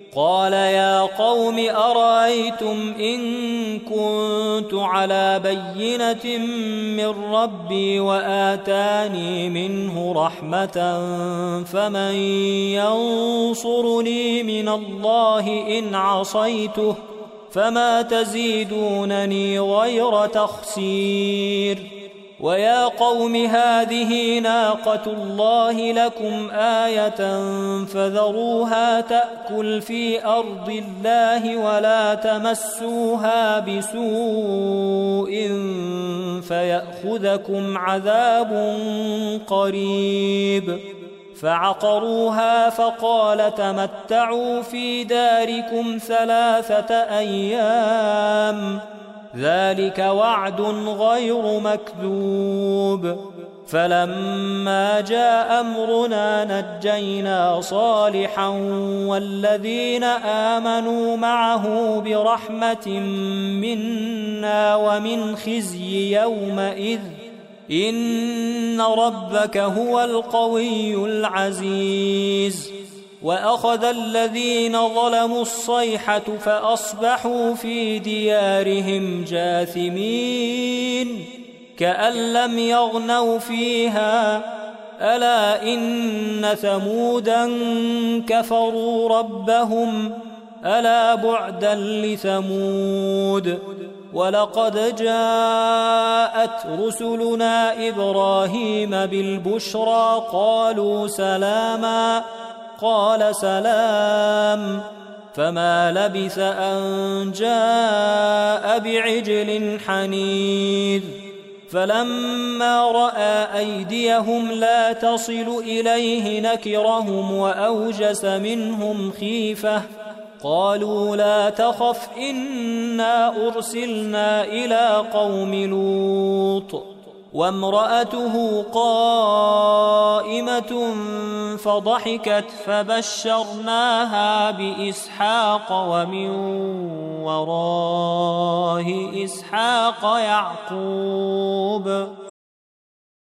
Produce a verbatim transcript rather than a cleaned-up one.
قال يا قوم أرأيتم إن كنت على بينة من ربي وآتاني منه رحمة فمن ينصرني من الله إن عصيته فما تزيدونني غير تخسير ويا قوم هذه ناقة الله لكم آية فذروها تأكل في أرض الله ولا تمسوها بسوء فيأخذكم عذاب قريب فعقروها فقال تمتعوا في داركم ثلاثة أيام ذلك وعد غير مكذوب فلما جاء أمرنا نجينا صالحا والذين آمنوا معه برحمة منا ومن خزي يومئذ إن ربك هو القوي العزيز وأخذ الذين ظلموا الصيحة فأصبحوا في ديارهم جاثمين كأن لم يغنوا فيها ألا إن ثمودا كفروا ربهم ألا بعدا لثمود ولقد جاءت رسلنا إبراهيم بالبشرى قالوا سلاما قال سلام فما لبث أن جاء بعجل حنيذ فلما رأى أيديهم لا تصل إليه نكرهم وأوجس منهم خيفة قالوا لا تخف إنا أرسلنا إلى قوم لوط وامرأته قائمة فضحكت فبشرناها بإسحاق ومن وراء إسحاق يعقوب